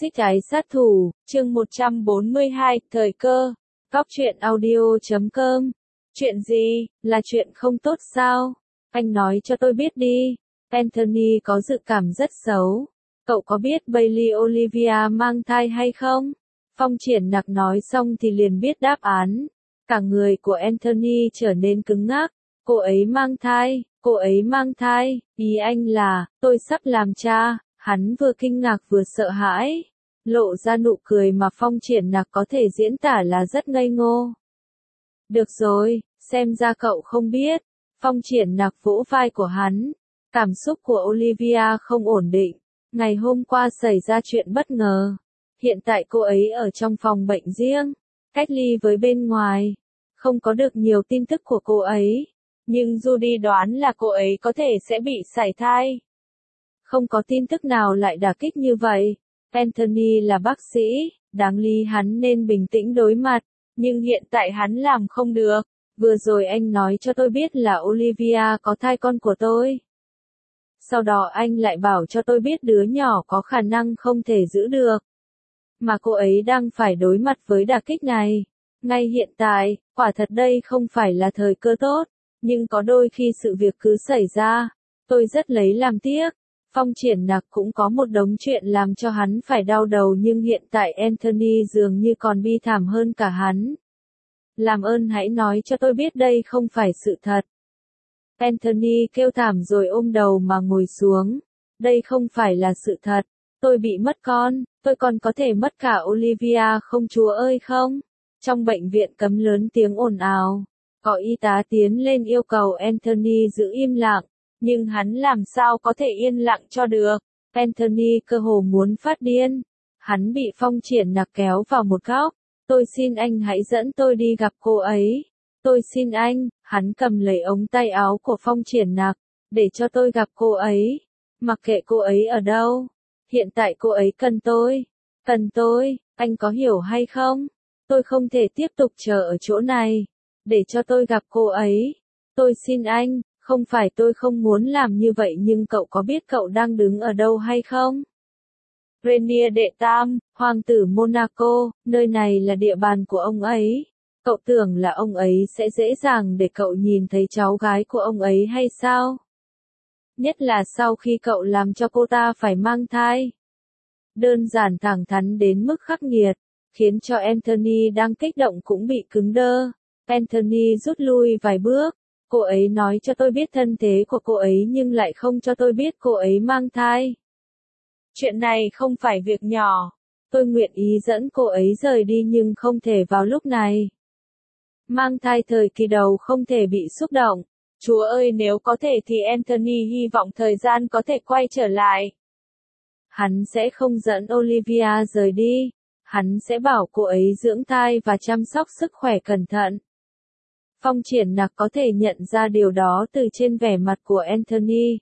Toxic ái sát thủ, chương 142, thời cơ. Góc truyện audio.com. Chuyện gì, là chuyện không tốt sao? Anh nói cho tôi biết đi. Anthony có dự cảm rất xấu. Cậu có biết Bailey Olivia mang thai hay không? Phong Triển Nặc nói xong thì liền biết đáp án. Cả người của Anthony trở nên cứng ngắc. Cô ấy mang thai, ý anh là, tôi sắp làm cha. Hắn vừa kinh ngạc vừa sợ hãi, lộ ra nụ cười mà Phong Triển Nặc có thể diễn tả là rất ngây ngô. Được rồi, xem ra cậu không biết. Phong Triển Nặc vỗ vai của hắn. Cảm xúc của Olivia không ổn định. Ngày hôm qua xảy ra chuyện bất ngờ. Hiện tại cô ấy ở trong phòng bệnh riêng, cách ly với bên ngoài. Không có được nhiều tin tức của cô ấy. Nhưng Judy đoán là cô ấy có thể sẽ bị sảy thai. Không có tin tức nào lại đả kích như vậy. Anthony là bác sĩ, đáng lý hắn nên bình tĩnh đối mặt, nhưng hiện tại hắn làm không được. Vừa rồi anh nói cho tôi biết là Olivia có thai con của tôi. Sau đó anh lại bảo cho tôi biết đứa nhỏ có khả năng không thể giữ được. Mà cô ấy đang phải đối mặt với đả kích này. Ngay hiện tại, quả thật đây không phải là thời cơ tốt, nhưng có đôi khi sự việc cứ xảy ra. Tôi rất lấy làm tiếc. Phong Triển Nặc cũng có một đống chuyện làm cho hắn phải đau đầu, nhưng hiện tại Anthony dường như còn bi thảm hơn cả hắn. Làm ơn hãy nói cho tôi biết đây không phải sự thật. Anthony kêu thảm rồi ôm đầu mà ngồi xuống. Đây không phải là sự thật. Tôi bị mất con, tôi còn có thể mất cả Olivia không chúa ơi không? Trong bệnh viện cấm lớn tiếng ồn ào. Có y tá tiến lên yêu cầu Anthony giữ im lặng. Nhưng hắn làm sao có thể yên lặng cho được. Anthony cơ hồ muốn phát điên. Hắn bị Phong Triển Nặc kéo vào một góc. Tôi xin anh hãy dẫn tôi đi gặp cô ấy. Tôi xin anh. Hắn cầm lấy ống tay áo của Phong Triển Nặc. Để cho tôi gặp cô ấy. Mặc kệ cô ấy ở đâu. Hiện tại cô ấy cần tôi. Anh có hiểu hay không? Tôi không thể tiếp tục chờ ở chỗ này. Để cho tôi gặp cô ấy. Tôi xin anh. Không phải tôi không muốn làm như vậy, nhưng cậu có biết cậu đang đứng ở đâu hay không? Rainier đệ tam, hoàng tử Monaco, nơi này là địa bàn của ông ấy. Cậu tưởng là ông ấy sẽ dễ dàng để cậu nhìn thấy cháu gái của ông ấy hay sao? Nhất là sau khi cậu làm cho cô ta phải mang thai. Đơn giản thẳng thắn đến mức khắc nghiệt, khiến cho Anthony đang kích động cũng bị cứng đơ. Anthony rút lui vài bước. Cô ấy nói cho tôi biết thân thế của cô ấy nhưng lại không cho tôi biết cô ấy mang thai. Chuyện này không phải việc nhỏ. Tôi nguyện ý dẫn cô ấy rời đi nhưng không thể vào lúc này. Mang thai thời kỳ đầu không thể bị xúc động. Chúa ơi, nếu có thể thì Anthony hy vọng thời gian có thể quay trở lại. Hắn sẽ không dẫn Olivia rời đi. Hắn sẽ bảo cô ấy dưỡng thai và chăm sóc sức khỏe cẩn thận. Phong Triển Nặc có thể nhận ra điều đó từ trên vẻ mặt của Anthony.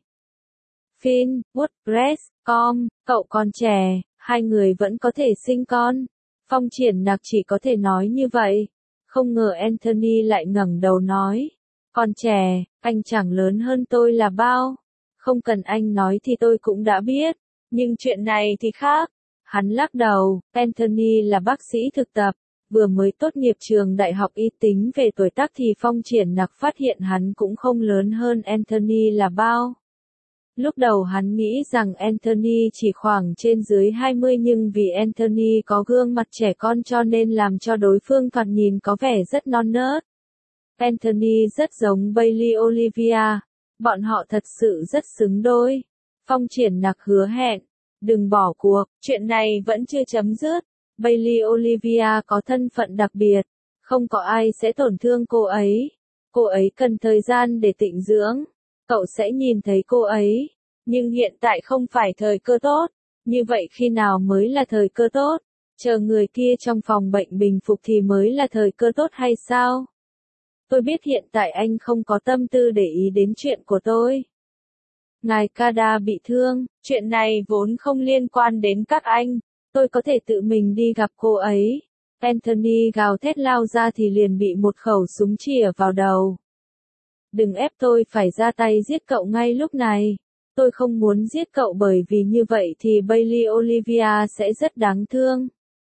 Finn, WordPress.com, cậu còn trẻ, hai người vẫn có thể sinh con. Phong Triển Nặc chỉ có thể nói như vậy. Không ngờ Anthony lại ngẩng đầu nói. Còn trẻ, anh chẳng lớn hơn tôi là bao. Không cần anh nói thì tôi cũng đã biết. Nhưng chuyện này thì khác. Hắn lắc đầu. Anthony là bác sĩ thực tập. Vừa mới tốt nghiệp trường đại học y, tính về tuổi tác thì Phong Triển Nặc phát hiện hắn cũng không lớn hơn Anthony là bao. Lúc đầu hắn nghĩ rằng Anthony chỉ khoảng trên dưới 20, nhưng vì Anthony có gương mặt trẻ con cho nên làm cho đối phương thoạt nhìn có vẻ rất non nớt. Anthony rất giống Bailey Olivia. Bọn họ thật sự rất xứng đôi. Phong Triển Nặc hứa hẹn. Đừng bỏ cuộc, chuyện này vẫn chưa chấm dứt. Bailey Olivia có thân phận đặc biệt, không có ai sẽ tổn thương cô ấy. Cô ấy cần thời gian để tịnh dưỡng. Cậu sẽ nhìn thấy cô ấy. Nhưng hiện tại không phải thời cơ tốt. Như vậy khi nào mới là thời cơ tốt? Chờ người kia trong phòng bệnh bình phục thì mới là thời cơ tốt hay sao? Tôi biết hiện tại anh không có tâm tư để ý đến chuyện của tôi. Ngài Kada bị thương, chuyện này vốn không liên quan đến các anh. Tôi có thể tự mình đi gặp cô ấy. Anthony gào thét lao ra thì liền bị một khẩu súng chĩa vào đầu. Đừng ép tôi phải ra tay giết cậu ngay lúc này. Tôi không muốn giết cậu bởi vì như vậy thì Bailey Olivia sẽ rất đáng thương.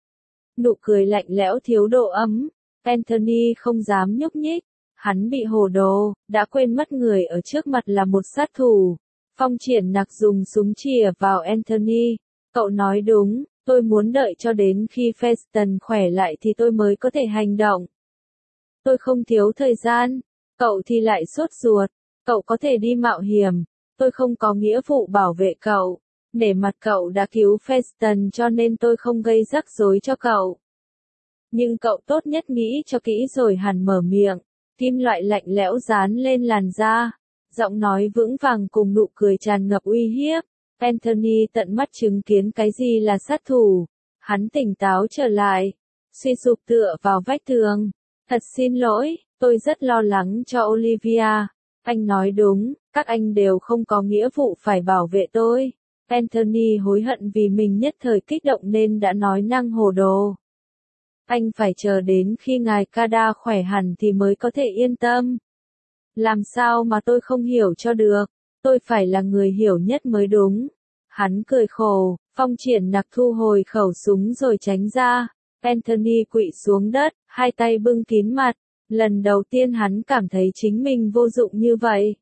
Nụ cười lạnh lẽo thiếu độ ấm. Anthony không dám nhúc nhích. Hắn bị hồ đồ, đã quên mất người ở trước mặt là một sát thủ. Phong Triển Nặc dùng súng chĩa vào Anthony. Cậu nói đúng, tôi muốn đợi cho đến khi Feston khỏe lại thì tôi mới có thể hành động. Tôi không thiếu thời gian. Cậu thì lại sốt ruột. Cậu có thể đi mạo hiểm. Tôi không có nghĩa vụ bảo vệ cậu. Nể mặt cậu đã cứu Feston cho nên tôi không gây rắc rối cho cậu. Nhưng cậu tốt nhất nghĩ cho kỹ rồi hẳn mở miệng. Kim loại lạnh lẽo dán lên làn da. Giọng nói vững vàng cùng nụ cười tràn ngập uy hiếp. Anthony tận mắt chứng kiến cái gì là sát thủ. Hắn tỉnh táo trở lại. Suy sụp tựa vào vách tường. Thật xin lỗi, tôi rất lo lắng cho Olivia. Anh nói đúng, các anh đều không có nghĩa vụ phải bảo vệ tôi. Anthony hối hận vì mình nhất thời kích động nên đã nói năng hồ đồ. Anh phải chờ đến khi ngài Kada khỏe hẳn thì mới có thể yên tâm. Làm sao mà tôi không hiểu cho được, tôi phải là người hiểu nhất mới đúng. Hắn cười khổ, Phong Triển Nặc thu hồi khẩu súng rồi tránh ra. Anthony quỵ xuống đất, hai tay bưng kín mặt. Lần đầu tiên hắn cảm thấy chính mình vô dụng như vậy.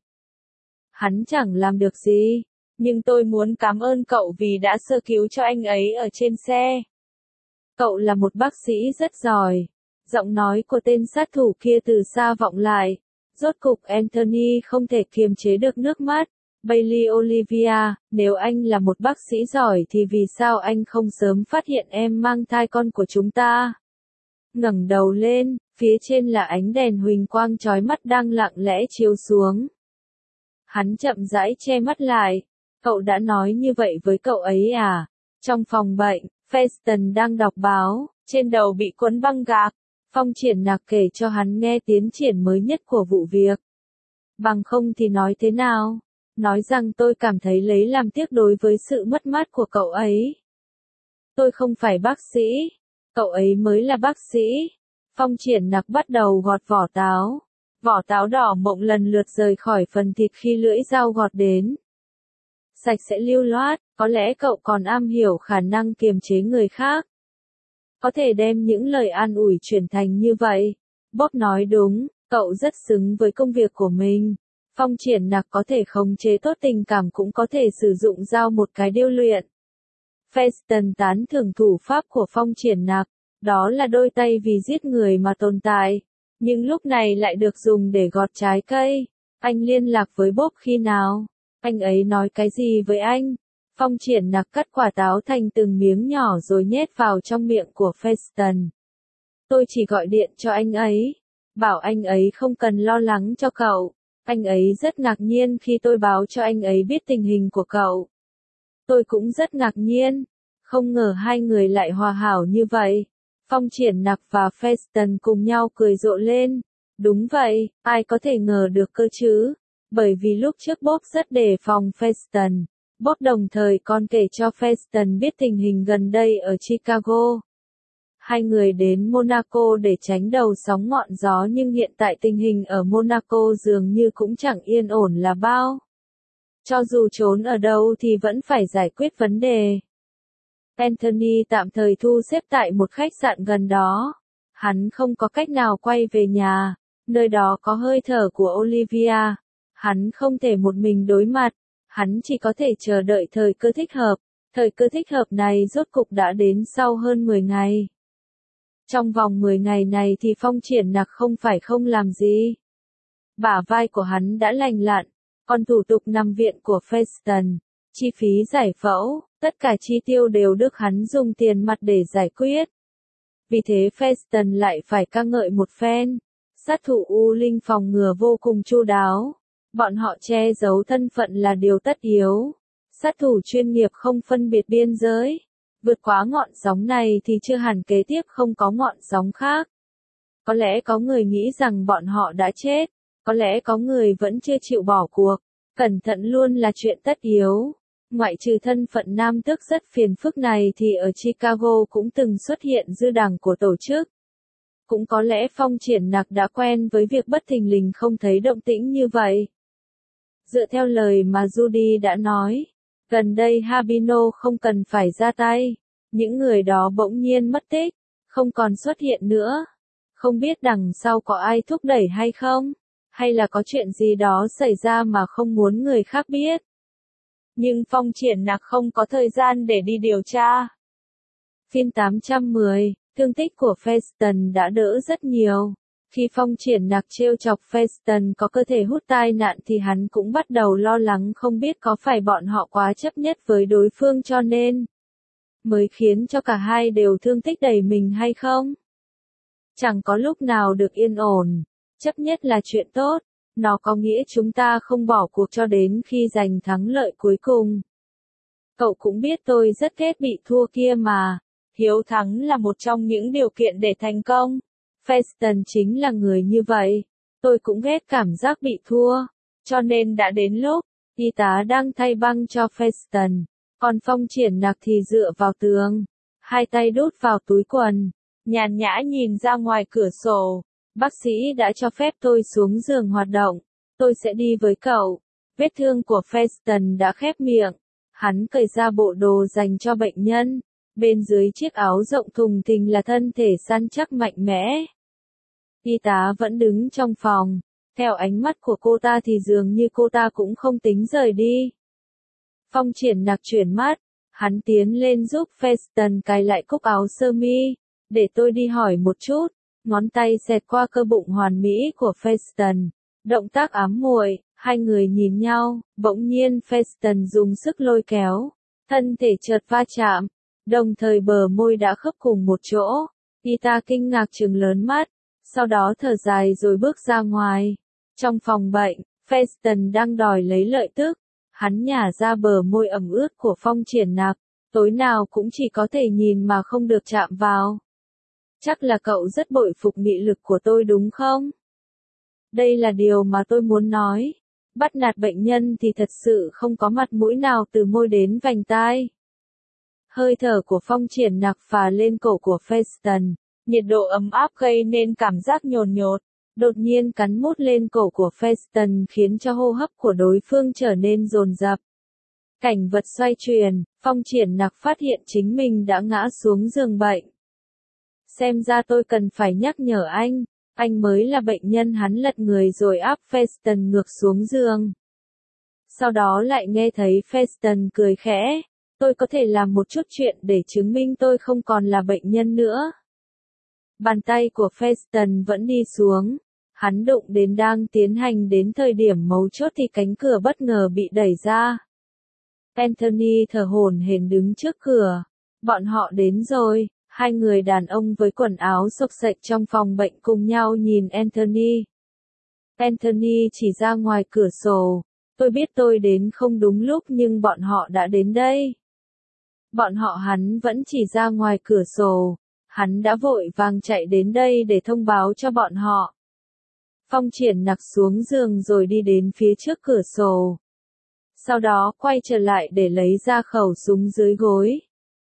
Hắn chẳng làm được gì, nhưng tôi muốn cảm ơn cậu vì đã sơ cứu cho anh ấy ở trên xe. Cậu là một bác sĩ rất giỏi. Giọng nói của tên sát thủ kia từ xa vọng lại. Rốt cục Anthony không thể kiềm chế được nước mắt. Bailey Olivia, nếu anh là một bác sĩ giỏi thì vì sao anh không sớm phát hiện em mang thai con của chúng ta? Ngẩng đầu lên, phía trên là ánh đèn huỳnh quang chói mắt đang lặng lẽ chiếu xuống. Hắn chậm rãi che mắt lại. Cậu đã nói như vậy với cậu ấy à? Trong phòng bệnh, Feston đang đọc báo, trên đầu bị quấn băng gạc. Phong Triển Nặc kể cho hắn nghe tiến triển mới nhất của vụ việc. Bằng không thì nói thế nào? Nói rằng tôi cảm thấy lấy làm tiếc đối với sự mất mát của cậu ấy. Tôi không phải bác sĩ. Cậu ấy mới là bác sĩ. Phong Triển Nặc bắt đầu gọt vỏ táo. Vỏ táo đỏ mộng lần lượt rời khỏi phần thịt khi lưỡi dao gọt đến. Sạch sẽ lưu loát, có lẽ cậu còn am hiểu khả năng kiềm chế người khác. Có thể đem những lời an ủi chuyển thành như vậy. Bob nói đúng, cậu rất xứng với công việc của mình. Phong Triển Nặc có thể khống chế tốt tình cảm cũng có thể sử dụng dao một cái điêu luyện. Feston tán thưởng thủ pháp của Phong Triển Nặc, đó là đôi tay vì giết người mà tồn tại, nhưng lúc này lại được dùng để gọt trái cây. Anh liên lạc với Bob khi nào? Anh ấy nói cái gì với anh? Phong Triển Nặc cắt quả táo thành từng miếng nhỏ rồi nhét vào trong miệng của Feston. Tôi chỉ gọi điện cho anh ấy, bảo anh ấy không cần lo lắng cho cậu. Anh ấy rất ngạc nhiên khi tôi báo cho anh ấy biết tình hình của cậu. Tôi cũng rất ngạc nhiên, không ngờ hai người lại hòa hảo như vậy. Phong Triển Nặc và Feston cùng nhau cười rộ lên. Đúng vậy, ai có thể ngờ được cơ chứ? Bởi vì lúc trước Bob rất đề phòng Feston. Bob đồng thời còn kể cho Feston biết tình hình gần đây ở Chicago. Hai người đến Monaco để tránh đầu sóng ngọn gió nhưng hiện tại tình hình ở Monaco dường như cũng chẳng yên ổn là bao. Cho dù trốn ở đâu thì vẫn phải giải quyết vấn đề. Anthony tạm thời thu xếp tại một khách sạn gần đó. Hắn không có cách nào quay về nhà, nơi đó có hơi thở của Olivia. Hắn không thể một mình đối mặt, hắn chỉ có thể chờ đợi thời cơ thích hợp. Thời cơ thích hợp này rốt cục đã đến sau hơn 10 ngày. Trong vòng 10 ngày này thì Phong Triển Nặc không phải không làm gì. Bả vai của hắn đã lành lặn, còn thủ tục nằm viện của Feston, chi phí giải phẫu, tất cả chi tiêu đều được hắn dùng tiền mặt để giải quyết. Vì thế Feston lại phải ca ngợi một phen. Sát thủ U Linh phòng ngừa vô cùng chu đáo. Bọn họ che giấu thân phận là điều tất yếu. Sát thủ chuyên nghiệp không phân biệt biên giới. Vượt quá ngọn sóng này thì chưa hẳn kế tiếp không có ngọn sóng khác. Có lẽ có người nghĩ rằng bọn họ đã chết. Có lẽ có người vẫn chưa chịu bỏ cuộc. Cẩn thận luôn là chuyện tất yếu. Ngoại trừ thân phận nam tước rất phiền phức này thì ở Chicago cũng từng xuất hiện dư đảng của tổ chức. Cũng có lẽ Phong Triển Nặc đã quen với việc bất thình lình không thấy động tĩnh như vậy. Dựa theo lời mà Judy đã nói, gần đây Habino không cần phải ra tay. Những người đó bỗng nhiên mất tích, không còn xuất hiện nữa. Không biết đằng sau có ai thúc đẩy hay không? Hay là có chuyện gì đó xảy ra mà không muốn người khác biết? Nhưng Phong Triển Nặc không có thời gian để đi điều tra. Phiên 810, thương tích của Feston đã đỡ rất nhiều. Khi Phong Triển Nặc trêu chọc Feston có cơ thể hút tai nạn thì hắn cũng bắt đầu lo lắng không biết có phải bọn họ quá chấp nhất với đối phương cho nên mới khiến cho cả hai đều thương tích đầy mình hay không? Chẳng có lúc nào được yên ổn, chấp nhất là chuyện tốt, nó có nghĩa chúng ta không bỏ cuộc cho đến khi giành thắng lợi cuối cùng. Cậu cũng biết tôi rất ghét bị thua kia mà, hiếu thắng là một trong những điều kiện để thành công. Feston chính là người như vậy, tôi cũng ghét cảm giác bị thua, cho nên đã đến lúc, y tá đang thay băng cho Feston, còn Phong Triển Nặc thì dựa vào tường, hai tay đút vào túi quần, nhàn nhã nhìn ra ngoài cửa sổ. Bác sĩ đã cho phép tôi xuống giường hoạt động, tôi sẽ đi với cậu. Vết thương của Feston đã khép miệng, hắn cởi ra bộ đồ dành cho bệnh nhân, bên dưới chiếc áo rộng thùng thình là thân thể săn chắc mạnh mẽ. Y tá vẫn đứng trong phòng, theo ánh mắt của cô ta thì dường như cô ta cũng không tính rời đi. Phong Triển Nặc chuyển mắt, hắn tiến lên giúp Feston cài lại cúc áo sơ mi, để tôi đi hỏi một chút. Ngón tay xẹt qua cơ bụng hoàn mỹ của Feston, động tác ám muội, hai người nhìn nhau, bỗng nhiên Feston dùng sức lôi kéo, thân thể chợt va chạm, đồng thời bờ môi đã khớp cùng một chỗ. Y tá kinh ngạc trừng lớn mắt, sau đó thở dài rồi bước ra ngoài. Trong phòng bệnh, Feston đang đòi lấy lợi tức, hắn nhả ra bờ môi ẩm ướt của Phong Triển Nặc, tối nào cũng chỉ có thể nhìn mà không được chạm vào. Chắc là cậu rất bội phục nghị lực của tôi đúng không? Đây là điều mà tôi muốn nói. Bắt nạt bệnh nhân thì thật sự không có mặt mũi nào từ môi đến vành tai. Hơi thở của Phong Triển Nặc phả lên cổ của Feston, nhiệt độ ấm áp gây nên cảm giác nhồn nhột, đột nhiên cắn mút lên cổ của Feston khiến cho hô hấp của đối phương trở nên dồn dập. Cảnh vật xoay chuyển, Phong Triển Nặc phát hiện chính mình đã ngã xuống giường bệnh. Xem ra tôi cần phải nhắc nhở anh mới là bệnh nhân. Hắn lật người rồi áp Feston ngược xuống giường. Sau đó lại nghe thấy Feston cười khẽ, tôi có thể làm một chút chuyện để chứng minh tôi không còn là bệnh nhân nữa. Bàn tay của Feston vẫn đi xuống, hắn đụng đến đang tiến hành đến thời điểm mấu chốt thì cánh cửa bất ngờ bị đẩy ra. Anthony thở hổn hển đứng trước cửa, bọn họ đến rồi. Hai người đàn ông với quần áo xộc xệch trong phòng bệnh cùng nhau nhìn Anthony. Anthony chỉ ra ngoài cửa sổ. Tôi biết tôi đến không đúng lúc nhưng bọn họ đã đến đây. Bọn họ hắn vẫn chỉ ra ngoài cửa sổ. Hắn đã vội vàng chạy đến đây để thông báo cho bọn họ. Phong Triển Nặc xuống giường rồi đi đến phía trước cửa sổ. Sau đó quay trở lại để lấy ra khẩu súng dưới gối.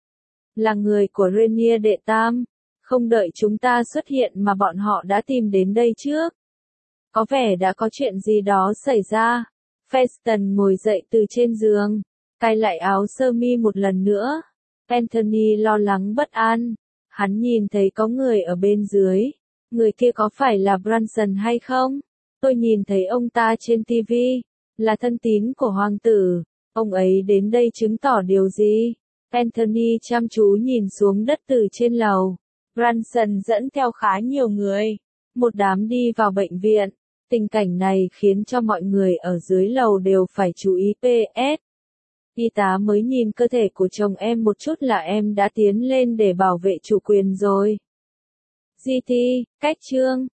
Là người của Rainier đệ tam, không đợi chúng ta xuất hiện mà bọn họ đã tìm đến đây trước. Có vẻ đã có chuyện gì đó xảy ra. Feston ngồi dậy từ trên giường, cài lại áo sơ mi một lần nữa. Anthony lo lắng bất an. Hắn nhìn thấy có người ở bên dưới. Người kia có phải là Branson hay không? Tôi nhìn thấy ông ta trên TV, là thân tín của hoàng tử. Ông ấy đến đây chứng tỏ điều gì? Anthony chăm chú nhìn xuống đất từ trên lầu. Branson dẫn theo khá nhiều người. Một đám đi vào bệnh viện. Tình cảnh này khiến cho mọi người ở dưới lầu đều phải chú ý. PS. Y tá mới nhìn cơ thể của chồng em một chút là em đã tiến lên để bảo vệ chủ quyền rồi. GT, cách chương.